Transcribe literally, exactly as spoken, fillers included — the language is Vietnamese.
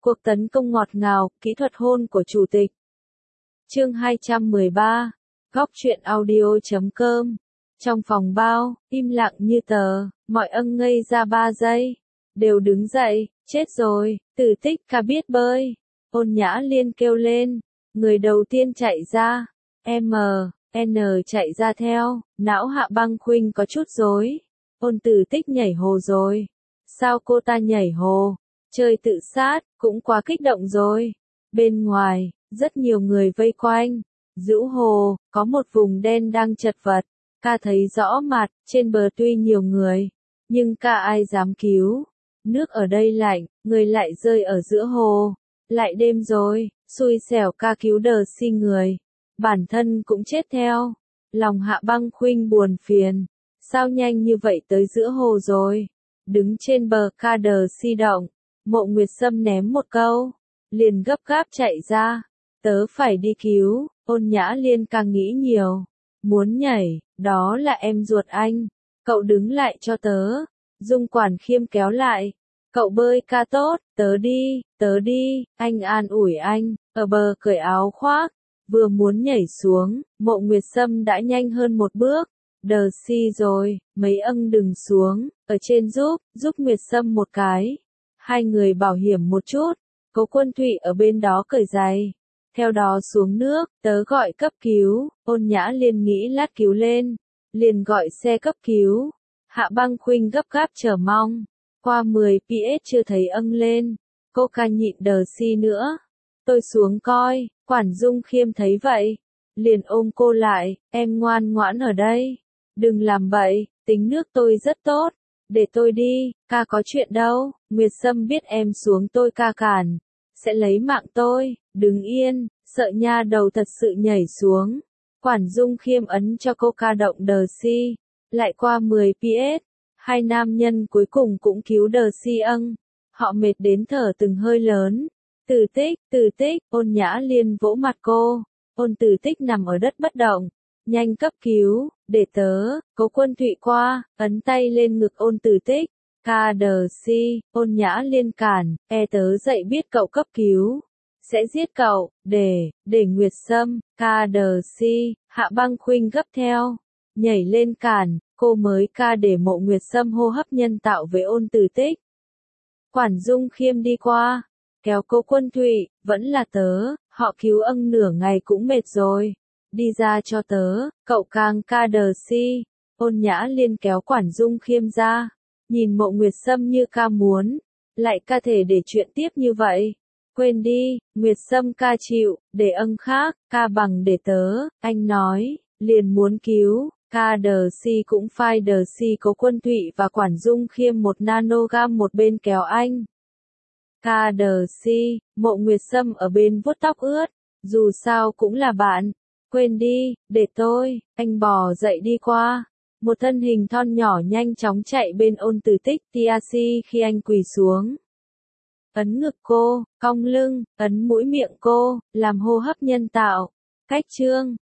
Cuộc tấn công ngọt ngào, kỹ thuật hôn của chủ tịch. Chương hai trăm mười ba, góc truyện audio chấm com. Trong phòng bao, im lặng như tờ, mọi ân ngây ra ba giây. Đều đứng dậy, chết rồi, Tử Tích ca biết bơi. Ôn Nhã Liên kêu lên, người đầu tiên chạy ra. M, N chạy ra theo, não Hạ Băng Khuynh có chút rối. Ôn Tử Tích nhảy hồ rồi. Sao cô ta nhảy hồ? Chơi tự sát, cũng quá kích động rồi. Bên ngoài, rất nhiều người vây quanh. Giữa hồ, có một vùng đen đang chật vật. Ca thấy rõ mặt, trên bờ tuy nhiều người, nhưng ca ai dám cứu. Nước ở đây lạnh, người lại rơi ở giữa hồ. Lại đêm rồi, xui xẻo ca cứu đờ si người. Bản thân cũng chết theo. Lòng Hạ Băng Khuynh buồn phiền. Sao nhanh như vậy tới giữa hồ rồi? Đứng trên bờ ca đờ si động. Mộ Nguyệt Sâm ném một câu. Liền gấp gáp chạy ra. Tớ phải đi cứu. Ôn Nhã Liên càng nghĩ nhiều. Muốn nhảy, đó là em ruột anh. Cậu đứng lại cho tớ. Dung Quản Khiêm kéo lại. Cậu bơi ca tốt, tớ đi, tớ đi, anh an ủi anh, ở bờ cởi áo khoác. Vừa muốn nhảy xuống, Mộ Nguyệt Sâm đã nhanh hơn một bước. Đờ si rồi, mấy ân đừng xuống, ở trên giúp, giúp Nguyệt Sâm một cái. Hai người bảo hiểm một chút, Cố Quân Thụy ở bên đó cởi giày. Theo đó xuống nước, tớ gọi cấp cứu, Ôn Nhã Liên nghĩ lát cứu lên. Liền gọi xe cấp cứu. Hạ Băng Khuynh gấp gáp chờ mong. Qua mười pi ét chưa thấy ân lên. Cô ca nhịn đờ si nữa. Tôi xuống coi, Quản Dung Khiêm thấy vậy. Liền ôm cô lại, em ngoan ngoãn ở đây. Đừng làm bậy, tính nước tôi rất tốt. Để tôi đi, ca có chuyện đâu. Nguyệt Sâm biết em xuống tôi ca cản. Sẽ lấy mạng tôi, đứng yên, sợ nha đầu thật sự nhảy xuống. Quản Dung Khiêm ấn cho cô ca động đờ si. Lại qua mười pi ét, hai nam nhân cuối cùng cũng cứu đờ si ân. Họ mệt đến thở từng hơi lớn. Tử Tích, Tử Tích, Ôn Nhã Liên vỗ mặt cô. Ôn Tử Tích nằm ở đất bất động. Nhanh cấp cứu, để tớ, Cố Quân Thụy qua, ấn tay lên ngực Ôn Tử Tích. Ca đờ si, Ôn Nhã Liên cản, e tớ dậy biết cậu cấp cứu. Sẽ giết cậu, để, để Nguyệt Sâm, ca đờ si, Hạ Băng Khuynh gấp theo. Nhảy lên cản, cô mới ca để Mộ Nguyệt Sâm hô hấp nhân tạo với Ôn Tử Tích. Quản Dung Khiêm đi qua, kéo Cố Quân Thụy, vẫn là tớ, họ cứu ân nửa ngày cũng mệt rồi. Đi ra cho tớ, cậu càng ca đờ si. Ôn Nhã Liên kéo Quản Dung Khiêm ra, nhìn Mộ Nguyệt Sâm như ca muốn, lại ca thể để chuyện tiếp như vậy. Quên đi, Nguyệt Sâm ca chịu, để ân khác, ca bằng để tớ, anh nói, liền muốn cứu. Ca đờ si cũng phai đờ si Cố Quân Thụy và Quản Dung Khiêm một nanogam một bên kéo anh. Ca đờ si, Mộ Nguyệt Sâm ở bên vuốt tóc ướt, dù sao cũng là bạn. Quên đi, để tôi, anh bò dậy đi qua. Một thân hình thon nhỏ nhanh chóng chạy bên Ôn Tử Tích tia si khi anh quỳ xuống. Ấn ngực cô, cong lưng, ấn mũi miệng cô, làm hô hấp nhân tạo. Cách chương,